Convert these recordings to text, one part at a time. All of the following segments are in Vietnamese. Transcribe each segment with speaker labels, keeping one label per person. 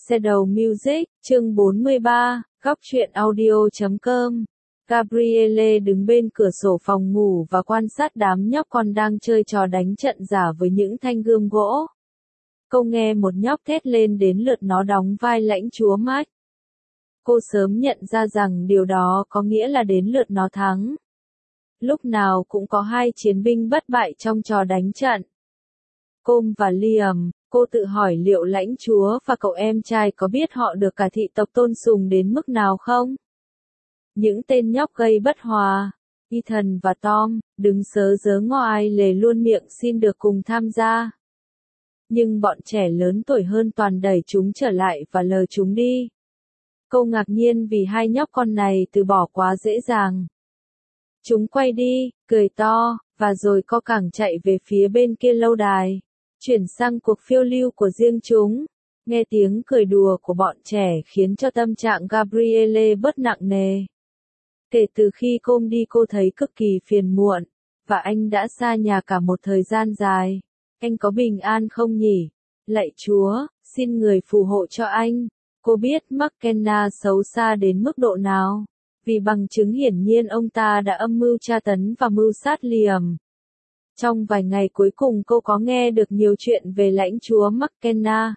Speaker 1: Shadow Music, chương 43, góc truyện audio.com. Gabrielle đứng bên cửa sổ phòng ngủ và quan sát đám nhóc con đang chơi trò đánh trận giả với những thanh gươm gỗ. Cô nghe một nhóc thét lên đến lượt nó đóng vai lãnh chúa Max. Cô sớm nhận ra rằng điều đó có nghĩa là đến lượt nó thắng. Lúc nào cũng có hai chiến binh bất bại trong trò đánh trận. Colm và Liam, cô tự hỏi liệu lãnh chúa và cậu em trai có biết họ được cả thị tộc tôn sùng đến mức nào không? Những tên nhóc gây bất hòa, Ethan và Tom, đứng sớ rớ ngó ai lề luôn miệng xin được cùng tham gia. Nhưng bọn trẻ lớn tuổi hơn toàn đẩy chúng trở lại và lờ chúng đi. Cô ngạc nhiên vì hai nhóc con này từ bỏ quá dễ dàng. Chúng quay đi, cười to, và rồi co cẳng chạy về phía bên kia lâu đài, chuyển sang cuộc phiêu lưu của riêng chúng. Nghe tiếng cười đùa của bọn trẻ khiến cho tâm trạng Gabrielle bớt nặng nề. Kể từ khi Colm đi cô thấy cực kỳ phiền muộn, và anh đã xa nhà cả một thời gian dài. Anh có bình an không nhỉ? Lạy Chúa, xin người phù hộ cho anh. Cô biết McKenna xấu xa đến mức độ nào, vì bằng chứng hiển nhiên ông ta đã âm mưu tra tấn và mưu sát Liam. Trong vài ngày cuối cùng cô có nghe được nhiều chuyện về lãnh chúa McKenna.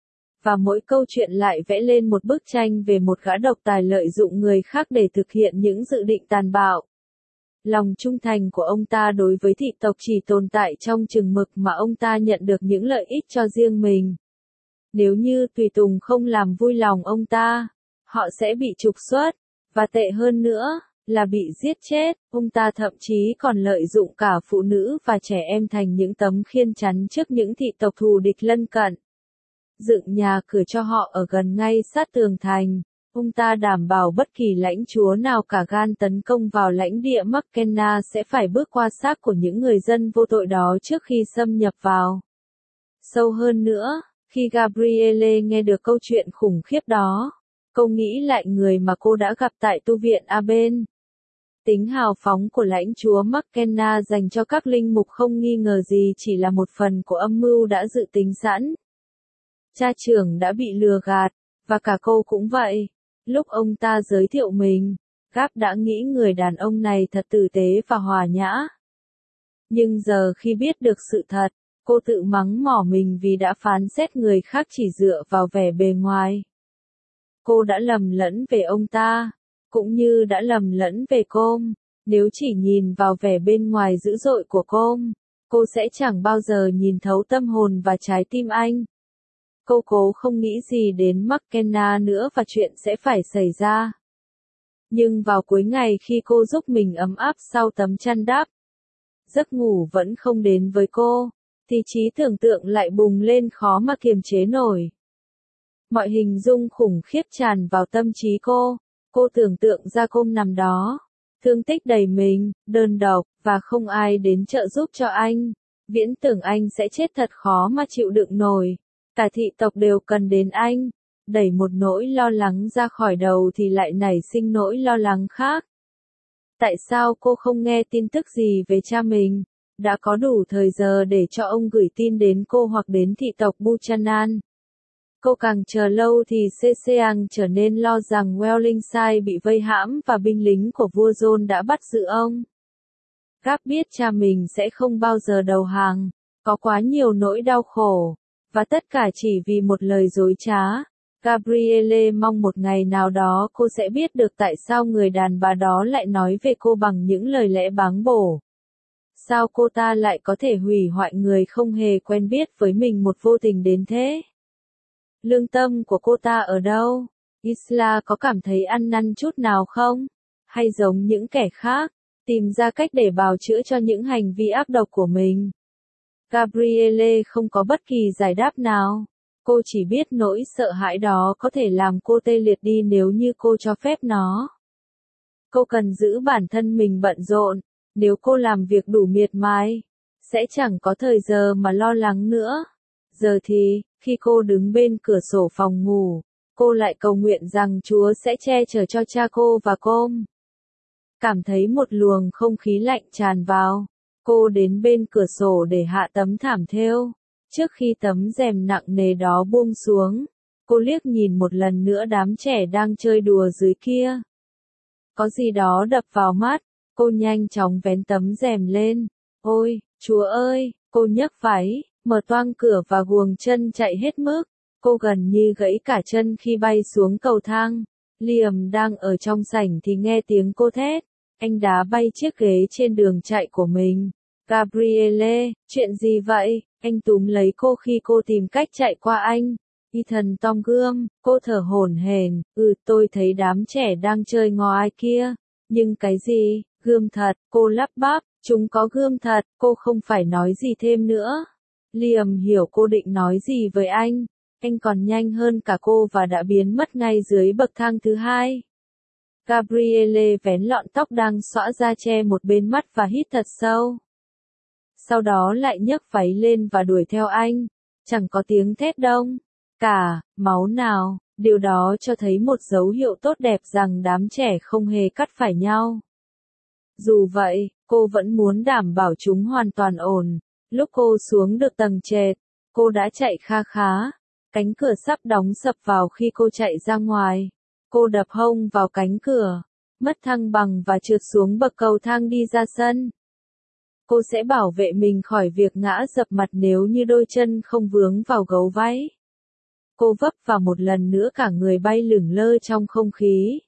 Speaker 1: Và mỗi câu chuyện lại vẽ lên một bức tranh về một gã độc tài lợi dụng người khác để thực hiện những dự định tàn bạo. Lòng trung thành của ông ta đối với thị tộc chỉ tồn tại trong chừng mực mà ông ta nhận được những lợi ích cho riêng mình. Nếu như tùy tùng không làm vui lòng ông ta, họ sẽ bị trục xuất, và tệ hơn nữa, là bị giết chết. Ông ta thậm chí còn lợi dụng cả phụ nữ và trẻ em thành những tấm khiên chắn trước những thị tộc thù địch lân cận. Dựng nhà cửa cho họ ở gần ngay sát tường thành. Ông ta đảm bảo bất kỳ lãnh chúa nào cả gan tấn công vào lãnh địa McKenna sẽ phải bước qua xác của những người dân vô tội đó trước khi xâm nhập vào. Sâu hơn nữa, khi Gabrielle nghe được câu chuyện khủng khiếp đó, cô nghĩ lại người mà cô đã gặp tại tu viện Aben. Tính hào phóng của lãnh chúa McKenna dành cho các linh mục không nghi ngờ gì chỉ là một phần của âm mưu đã dự tính sẵn. Cha trưởng đã bị lừa gạt, và cả cô cũng vậy. Lúc ông ta giới thiệu mình, Gab đã nghĩ người đàn ông này thật tử tế và hòa nhã. Nhưng giờ khi biết được sự thật, cô tự mắng mỏ mình vì đã phán xét người khác chỉ dựa vào vẻ bề ngoài. Cô đã lầm lẫn về ông ta, cũng như đã lầm lẫn về Colm. Nếu chỉ nhìn vào vẻ bên ngoài dữ dội của Colm, cô sẽ chẳng bao giờ nhìn thấu tâm hồn và trái tim anh. Cô cố không nghĩ gì đến McKenna nữa và chuyện sẽ phải xảy ra. Nhưng vào cuối ngày khi cô giúp mình ấm áp sau tấm chăn đắp, giấc ngủ vẫn không đến với cô, thì trí tưởng tượng lại bùng lên khó mà kiềm chế nổi. Mọi hình dung khủng khiếp tràn vào tâm trí cô. Cô tưởng tượng ra Colm nằm đó, thương tích đầy mình, đơn độc, và không ai đến trợ giúp cho anh. Viễn tưởng anh sẽ chết thật khó mà chịu đựng nổi. Cả thị tộc đều cần đến anh. Đẩy một nỗi lo lắng ra khỏi đầu thì lại nảy sinh nỗi lo lắng khác. Tại sao cô không nghe tin tức gì về cha mình? Đã có đủ thời giờ để cho ông gửi tin đến cô hoặc đến thị tộc Buchanan. Cô càng chờ lâu thì Caecilian trở nên lo rằng Wellingshire bị vây hãm và binh lính của vua John đã bắt giữ ông. Gab biết cha mình sẽ không bao giờ đầu hàng, có quá nhiều nỗi đau khổ, và tất cả chỉ vì một lời dối trá. Gabrielle mong một ngày nào đó cô sẽ biết được tại sao người đàn bà đó lại nói về cô bằng những lời lẽ báng bổ. Sao cô ta lại có thể hủy hoại người không hề quen biết với mình một vô tình đến thế? Lương tâm của cô ta ở đâu? Isla có cảm thấy ăn năn chút nào không? Hay giống những kẻ khác, tìm ra cách để bào chữa cho những hành vi ác độc của mình? Gabrielle không có bất kỳ giải đáp nào. Cô chỉ biết nỗi sợ hãi đó có thể làm cô tê liệt đi nếu như cô cho phép nó. Cô cần giữ bản thân mình bận rộn. Nếu cô làm việc đủ miệt mài, sẽ chẳng có thời giờ mà lo lắng nữa. Giờ thì, khi cô đứng bên cửa sổ phòng ngủ, cô lại cầu nguyện rằng Chúa sẽ che chở cho cha cô và Colm. Cảm thấy một luồng không khí lạnh tràn vào. Cô đến bên cửa sổ để hạ tấm thảm thêu. Trước khi tấm rèm nặng nề đó buông xuống, Cô liếc nhìn một lần nữa đám trẻ đang chơi đùa dưới kia. Có gì đó đập vào mắt, cô nhanh chóng vén tấm rèm lên. Ôi, Chúa ơi, cô nhấc váy, mở toang cửa và guồng chân chạy hết mức. Cô gần như gãy cả chân khi bay xuống cầu thang. Liam đang ở trong sảnh thì nghe tiếng cô thét. Anh đá bay chiếc ghế trên đường chạy của mình. Gabrielle, chuyện gì vậy? Anh túm lấy cô khi cô tìm cách chạy qua anh. Ethan tom gươm, cô thở hổn hển. Tôi thấy đám trẻ đang chơi ngó kia. Nhưng cái gì? Gươm thật, cô lắp bắp. Chúng có gươm thật, cô không phải nói gì thêm nữa. Liam hiểu cô định nói gì với anh. Anh còn nhanh hơn cả cô và đã biến mất ngay dưới bậc thang thứ hai. Gabrielle vén lọn tóc đang xõa ra che một bên mắt và hít thật sâu. Sau đó lại nhấc váy lên và đuổi theo anh. Chẳng có tiếng thét đông. Máu nào, điều đó cho thấy một dấu hiệu tốt đẹp rằng đám trẻ không hề cắt phải nhau. Dù vậy, cô vẫn muốn đảm bảo chúng hoàn toàn ổn. Lúc cô xuống được tầng trệt, cô đã chạy kha khá. Cánh cửa sắp đóng sập vào khi cô chạy ra ngoài. Cô đập hông vào cánh cửa, mất thăng bằng và trượt xuống bậc cầu thang đi ra sân. Cô sẽ bảo vệ mình khỏi việc ngã dập mặt nếu như đôi chân không vướng vào gấu váy. Cô vấp vào một lần nữa cả người bay lửng lơ trong không khí.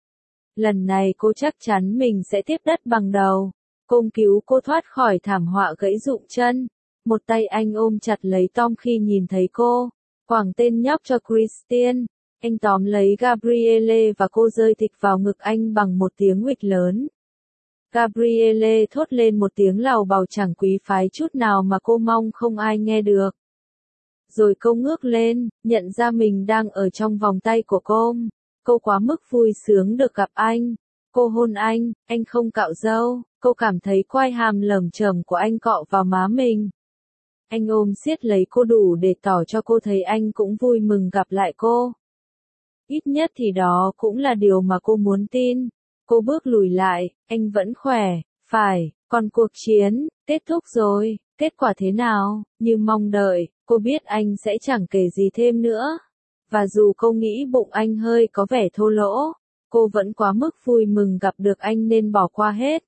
Speaker 1: Lần này cô chắc chắn mình sẽ tiếp đất bằng đầu. Công cứu cô thoát khỏi thảm họa gãy rụng chân. Một tay anh ôm chặt lấy Tom khi nhìn thấy cô. Quẳng tên nhóc cho Christian. Anh tóm lấy Gabrielle và cô rơi thịch vào ngực anh bằng một tiếng huỵch lớn. Gabrielle thốt lên một tiếng làu bàu chẳng quý phái chút nào mà cô mong không ai nghe được. Rồi cô ngước lên, nhận ra mình đang ở trong vòng tay của cô. Cô quá mức vui sướng được gặp anh. Cô hôn anh không cạo râu. Cô cảm thấy quai hàm lởm chởm của anh cọ vào má mình. Anh ôm siết lấy cô đủ để tỏ cho cô thấy anh cũng vui mừng gặp lại cô. Ít nhất thì đó cũng là điều mà cô muốn tin. Cô bước lùi lại, anh vẫn khỏe, phải, còn cuộc chiến, kết thúc rồi, kết quả thế nào, như mong đợi, cô biết anh sẽ chẳng kể gì thêm nữa. Và dù cô nghĩ bụng anh hơi có vẻ thô lỗ, cô vẫn quá mức vui mừng gặp được anh nên bỏ qua hết.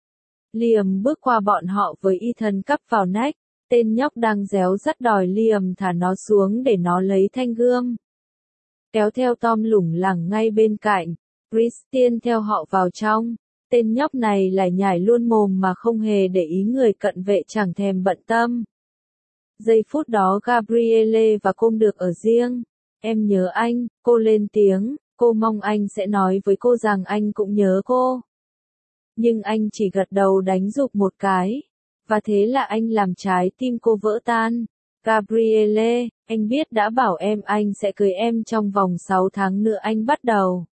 Speaker 1: Liam bước qua bọn họ với Ethan cắp vào nách, tên nhóc đang réo rắt đòi Liam thả nó xuống để nó lấy thanh gươm. Kéo theo Tom lủng lẳng ngay bên cạnh, Christian theo họ vào trong. Tên nhóc này lại nhảy luôn mồm mà không hề để ý người cận vệ chẳng thèm bận tâm. Giây phút đó Gabrielle và cô được ở riêng. Em nhớ anh, cô lên tiếng, cô mong anh sẽ nói với cô rằng anh cũng nhớ cô. Nhưng anh chỉ gật đầu đánh giục một cái. Và thế là anh làm trái tim cô vỡ tan. Gabrielle, anh biết đã bảo em anh sẽ cưới em trong vòng 6 tháng nữa anh bắt đầu.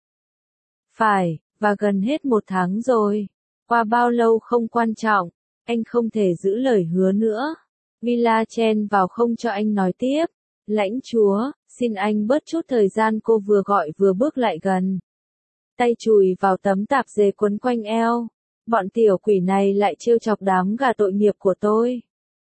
Speaker 1: Phải, và gần hết 1 tháng rồi. Qua bao lâu không quan trọng, anh không thể giữ lời hứa nữa. Villa chen vào không cho anh nói tiếp. Lãnh chúa, xin anh bớt chút thời gian, cô vừa gọi vừa bước lại gần. Tay chùi vào tấm tạp dề quấn quanh eo. Bọn tiểu quỷ này lại trêu chọc đám gà tội nghiệp của tôi.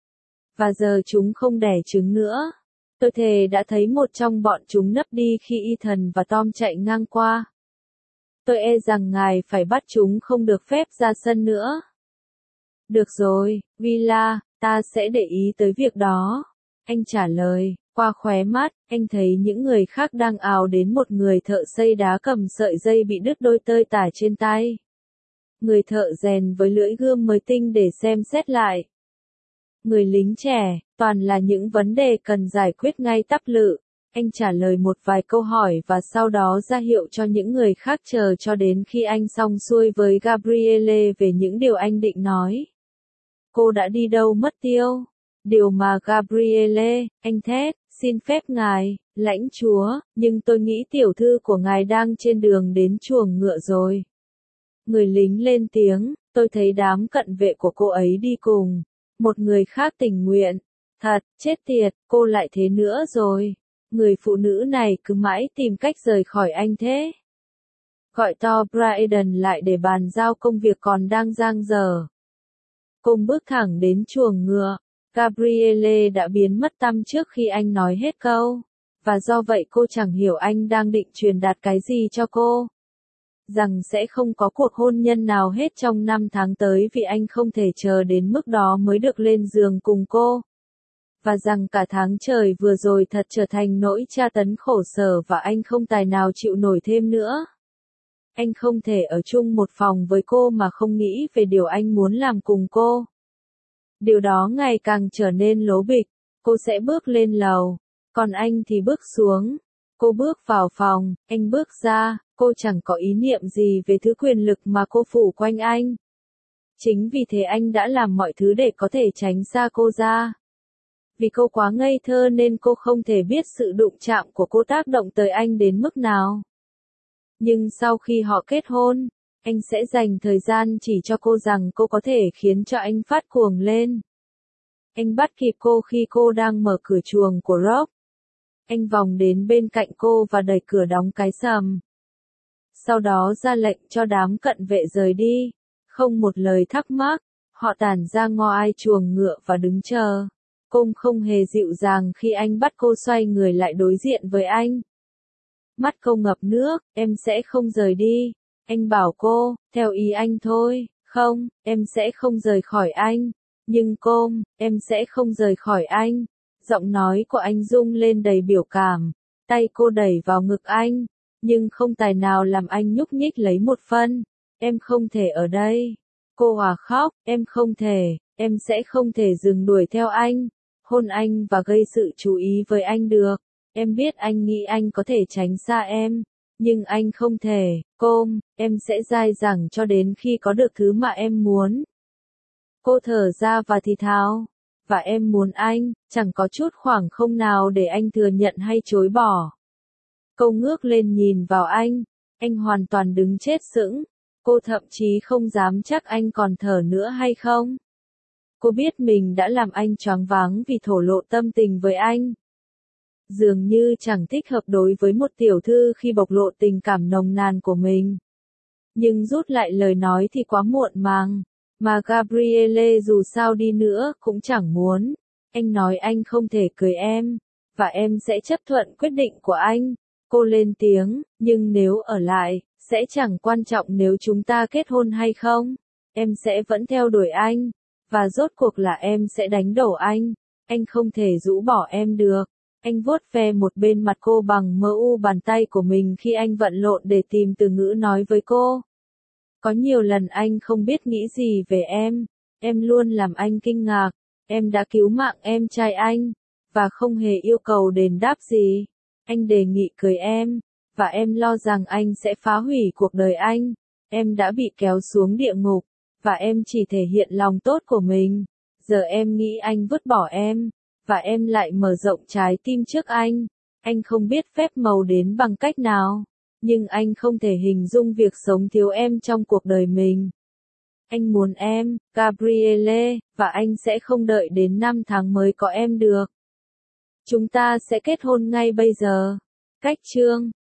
Speaker 1: Và giờ chúng không đẻ trứng nữa. Tôi thề đã thấy một trong bọn chúng nấp đi khi Ethan và Tom chạy ngang qua. Tôi e rằng ngài phải bắt chúng không được phép ra sân nữa. Được rồi, Villa, ta sẽ để ý tới việc đó. Anh trả lời, qua khóe mắt, anh thấy những người khác đang ào đến một người thợ xây đá cầm sợi dây bị đứt đôi tơi tả trên tay. Người thợ rèn với lưỡi gươm mới tinh để xem xét lại. Người lính trẻ, toàn là những vấn đề cần giải quyết ngay tắp lự. Anh trả lời một vài câu hỏi và sau đó ra hiệu cho những người khác chờ cho đến khi anh xong xuôi với Gabrielle về những điều anh định nói. Cô đã đi đâu mất tiêu? Điều mà Gabrielle, anh thét, xin phép ngài, lãnh chúa, nhưng tôi nghĩ tiểu thư của ngài đang trên đường đến chuồng ngựa rồi. Người lính lên tiếng, tôi thấy đám cận vệ của cô ấy đi cùng. Một người khác tình nguyện. Thật, chết tiệt, cô lại thế nữa rồi. Người phụ nữ này cứ mãi tìm cách rời khỏi anh thế. Gọi to Brayden lại để bàn giao công việc còn đang dang dở. Cùng bước thẳng đến chuồng ngựa. Gabrielle đã biến mất tăm trước khi anh nói hết câu. Và do vậy cô chẳng hiểu anh đang định truyền đạt cái gì cho cô. Rằng sẽ không có cuộc hôn nhân nào hết trong 5 tháng tới vì anh không thể chờ đến mức đó mới được lên giường cùng cô. Và rằng cả tháng trời vừa rồi thật trở thành nỗi tra tấn khổ sở và anh không tài nào chịu nổi thêm nữa. Anh không thể ở chung một phòng với cô mà không nghĩ về điều anh muốn làm cùng cô. Điều đó ngày càng trở nên lố bịch. Cô sẽ bước lên lầu, còn anh thì bước xuống. Cô bước vào phòng, anh bước ra, cô chẳng có ý niệm gì về thứ quyền lực mà cô phủ quanh anh. Chính vì thế anh đã làm mọi thứ để có thể tránh xa cô ra. Vì cô quá ngây thơ nên cô không thể biết sự đụng chạm của cô tác động tới anh đến mức nào. Nhưng sau khi họ kết hôn, anh sẽ dành thời gian chỉ cho cô rằng cô có thể khiến cho anh phát cuồng lên. Anh bắt kịp cô khi cô đang mở cửa chuồng của Rock. Anh vòng đến bên cạnh cô và đẩy cửa đóng cái sầm. Sau đó ra lệnh cho đám cận vệ rời đi. Không một lời thắc mắc, họ tản ra ngoài chuồng ngựa và đứng chờ. Cô không hề dịu dàng khi anh bắt cô xoay người lại đối diện với anh. Mắt cô ngập nước, em sẽ không rời đi. Anh bảo cô, theo ý anh thôi, không, em sẽ không rời khỏi anh. Nhưng cô, em sẽ không rời khỏi anh. Giọng nói của anh rung lên đầy biểu cảm. Tay cô đẩy vào ngực anh, nhưng không tài nào làm anh nhúc nhích lấy một phân. Em không thể ở đây. Cô òa khóc, em không thể, em sẽ không thể dừng đuổi theo anh, hôn anh và gây sự chú ý với anh được. Em biết anh nghĩ anh có thể tránh xa em, nhưng anh không thể. Cô, em sẽ dai dẳng cho đến khi có được thứ mà em muốn. Cô thở ra và thì thào. Và em muốn anh, chẳng có chút khoảng không nào để anh thừa nhận hay chối bỏ. Cô ngước lên nhìn vào anh hoàn toàn đứng chết sững. Cô thậm chí không dám chắc anh còn thở nữa hay không. Cô biết mình đã làm anh choáng váng vì thổ lộ tâm tình với anh. Dường như chẳng thích hợp đối với một tiểu thư khi bộc lộ tình cảm nồng nàn của mình. Nhưng rút lại lời nói thì quá muộn màng. Mà Gabrielle dù sao đi nữa cũng chẳng muốn. Anh nói anh không thể cưới em. Và em sẽ chấp thuận quyết định của anh. Cô lên tiếng, nhưng nếu ở lại, sẽ chẳng quan trọng nếu chúng ta kết hôn hay không. Em sẽ vẫn theo đuổi anh. Và rốt cuộc là em sẽ đánh đổ anh. Anh không thể rũ bỏ em được. Anh vuốt ve một bên mặt cô bằng mu bàn tay của mình khi anh vận lộn để tìm từ ngữ nói với cô. Có nhiều lần anh không biết nghĩ gì về em luôn làm anh kinh ngạc, em đã cứu mạng em trai anh, và không hề yêu cầu đền đáp gì. Anh đề nghị cưới em, và em lo rằng anh sẽ phá hủy cuộc đời anh. Em đã bị kéo xuống địa ngục, và em chỉ thể hiện lòng tốt của mình. Giờ em nghĩ anh vứt bỏ em, và em lại mở rộng trái tim trước anh. Anh không biết phép màu đến bằng cách nào. Nhưng anh không thể hình dung việc sống thiếu em trong cuộc đời mình. Anh muốn em, Gabrielle, và anh sẽ không đợi đến 5 tháng mới có em được. Chúng ta sẽ kết hôn ngay bây giờ. Cách chương